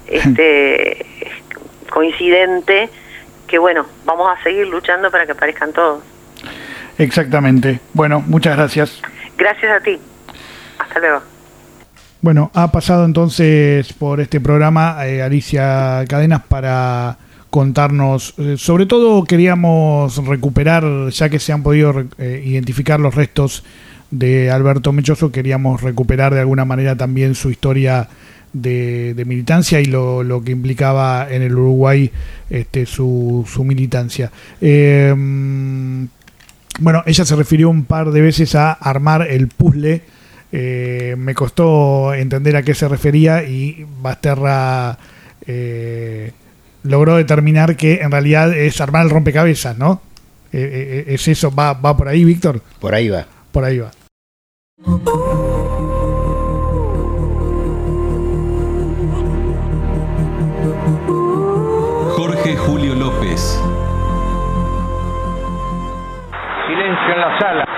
coincidente, que bueno, vamos a seguir luchando para que aparezcan todos. Exactamente. Bueno, muchas gracias. Gracias a ti. Hasta luego. Bueno, ha pasado entonces por este programa Alicia Cadenas para contarnos, sobre todo queríamos recuperar, ya que se han podido identificar los restos de Alberto Mechoso, queríamos recuperar de alguna manera también su historia de militancia y lo que implicaba en el Uruguay su militancia. Bueno, ella se refirió un par de veces a armar el puzzle. Me costó entender a qué se refería y Basterra logró determinar que en realidad es armar el rompecabezas, ¿no? ¿Es eso? ¿Va por ahí, Víctor? Por ahí va. Por ahí va. Jorge Julio López. Silencio en la sala.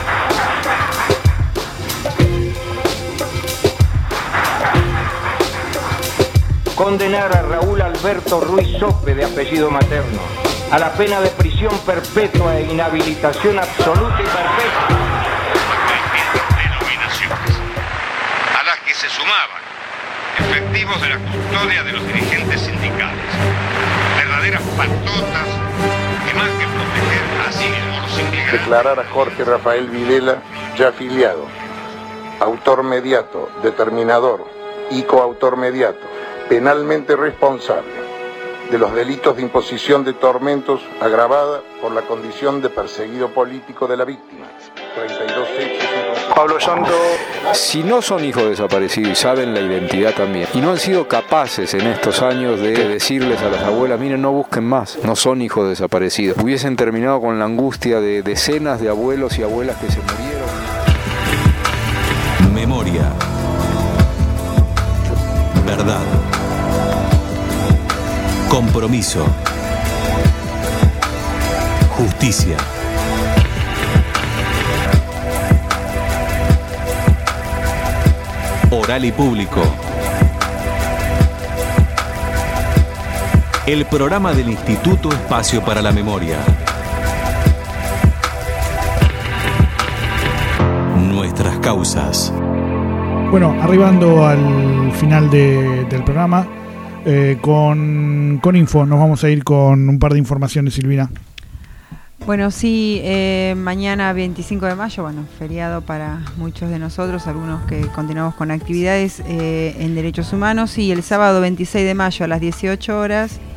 Condenar a Raúl Alberto Ruiz Sope, de apellido materno, a la pena de prisión perpetua e inhabilitación absoluta y perpetua. Denominaciones, a las que se sumaban efectivos de la custodia de los dirigentes sindicales, verdaderas patotas que más que proteger así los inmigrantes. Declarar a Jorge Rafael Vilela ya afiliado, autor mediato, determinador y coautor mediato, penalmente responsable de los delitos de imposición de tormentos agravada por la condición de perseguido político de la víctima. 32 hechos. Pablo Santo, si no son hijos desaparecidos y saben la identidad también, y no han sido capaces en estos años de decirles a las abuelas, miren, no busquen más, no son hijos desaparecidos, hubiesen terminado con la angustia de decenas de abuelos y abuelas que se murieron. Memoria. Verdad. Compromiso. Justicia. Oral y Público. El programa del Instituto Espacio para la Memoria. Nuestras causas. Bueno, arribando al final del programa, con info, nos vamos a ir con un par de informaciones, Silvina. Bueno, sí, mañana 25 de mayo, bueno, feriado para muchos de nosotros, algunos que continuamos con actividades en derechos humanos, y el sábado 26 de mayo a las 18 horas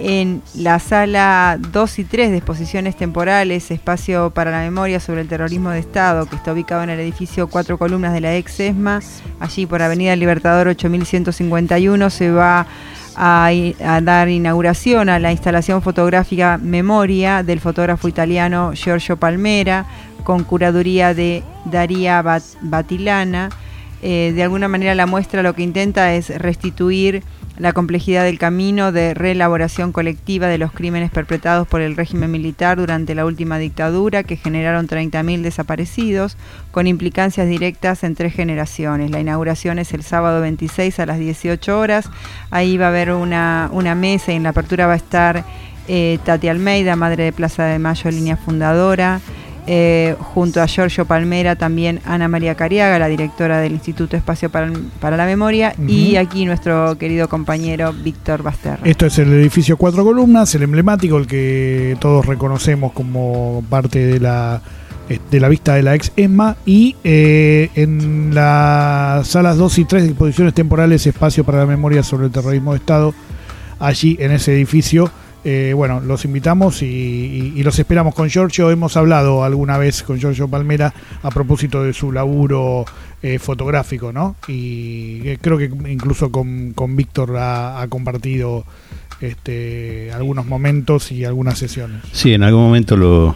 en la sala 2 y 3 de exposiciones temporales, espacio para la memoria sobre el terrorismo de Estado, que está ubicado en el edificio 4 columnas de la ex ESMA, allí por Avenida Libertador 8151, se va a dar inauguración a la instalación fotográfica Memoria del fotógrafo italiano Giorgio Palmera, con curaduría de Daria Batilana. De alguna manera la muestra lo que intenta es restituir la complejidad del camino de reelaboración colectiva de los crímenes perpetrados por el régimen militar durante la última dictadura, que generaron 30.000 desaparecidos, con implicancias directas en 3 generaciones. La inauguración es el sábado 26 a las 18 horas. Ahí va a haber una mesa y en la apertura va a estar Tati Almeida, madre de Plaza de Mayo, línea fundadora. Junto a Giorgio Palmera, también Ana María Cariaga, la directora del Instituto Espacio para la Memoria, y aquí nuestro querido compañero Víctor Basterra. Esto es el edificio 4 columnas, el emblemático, el que todos reconocemos como parte de la vista de la ex ESMA, y en las salas 2 y 3 de exposiciones temporales, espacio para la memoria sobre el terrorismo de Estado, allí en ese edificio. Bueno, los invitamos y los esperamos. Con Giorgio hemos hablado alguna vez con Giorgio Palmera a propósito de su laburo fotográfico, ¿no? Y creo que incluso con Víctor ha compartido algunos momentos y algunas sesiones. Sí, en algún momento lo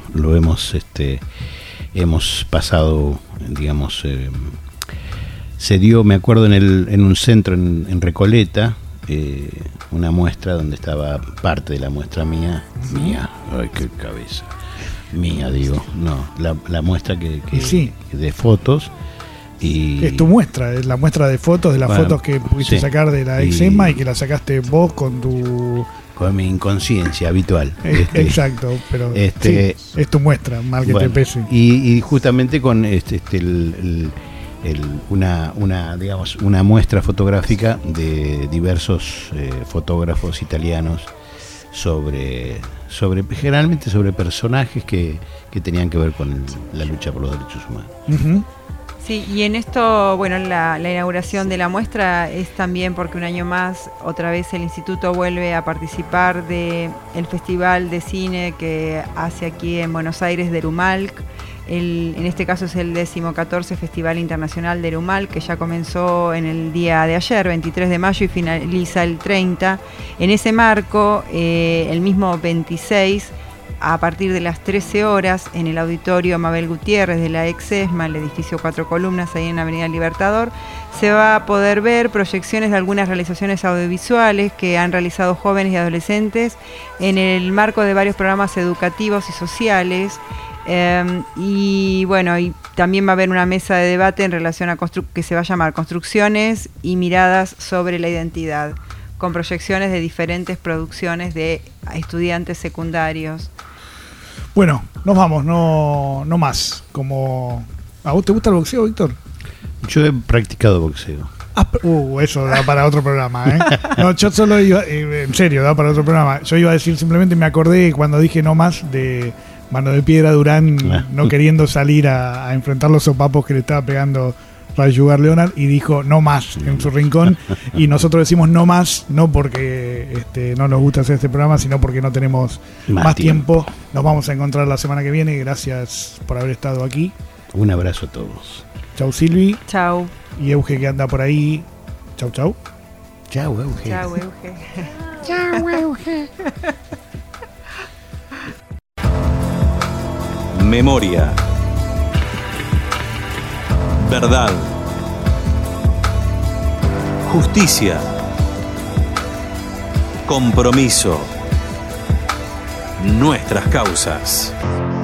hemos pasado, digamos, se dio, me acuerdo, en un centro en Recoleta, una muestra donde estaba parte de la muestra mía, ay, qué cabeza, mía, digo, no, la muestra que sí, de fotos. Y es tu muestra, es la muestra de fotos, de las fotos que pudiste sacar de la ex ESMA y que la sacaste vos con mi inconsciencia habitual. Exacto, pero sí, es tu muestra, mal que te pese. Y justamente con una muestra fotográfica de diversos fotógrafos italianos generalmente sobre personajes que tenían que ver con la lucha por los derechos humanos. Uh-huh. Sí, y en esto, bueno, la inauguración de la muestra es también porque un año más, otra vez el Instituto vuelve a participar del Festival de Cine que hace aquí en Buenos Aires de Erumalc. En este caso es el 14º Festival Internacional de Erumalc, que ya comenzó en el día de ayer, 23 de mayo, y finaliza el 30. En ese marco, el mismo 26, a partir de las 13 horas, en el auditorio Mabel Gutiérrez de la ex ESMA, el edificio 4 columnas, ahí en Avenida Libertador, se va a poder ver proyecciones de algunas realizaciones audiovisuales que han realizado jóvenes y adolescentes en el marco de varios programas educativos y sociales. Y bueno, y también va a haber una mesa de debate en relación a que se va a llamar Construcciones y Miradas sobre la Identidad, con proyecciones de diferentes producciones de estudiantes secundarios. Bueno, nos vamos, no más. ¿A vos te gusta el boxeo, Víctor? Yo he practicado boxeo. Eso da para otro programa, ¿eh? No, yo solo iba, en serio, da para otro programa. Yo iba a decir, simplemente me acordé cuando dije no más de Mano de Piedra Durán no queriendo salir a enfrentar los sopapos que le estaba pegando Rayugar Leonard, y dijo no más en su rincón, y nosotros decimos no más, no porque no nos gusta hacer este programa, sino porque no tenemos más tiempo. Nos vamos a encontrar la semana que viene. Gracias por haber estado aquí. Un abrazo a todos. Chau, Silvi. Chau. Y Euge, que anda por ahí. Chau, chau. Chau, Euge. Chau, Euge. Chau, Euge. Memoria. Verdad. Justicia. Compromiso. Nuestras causas.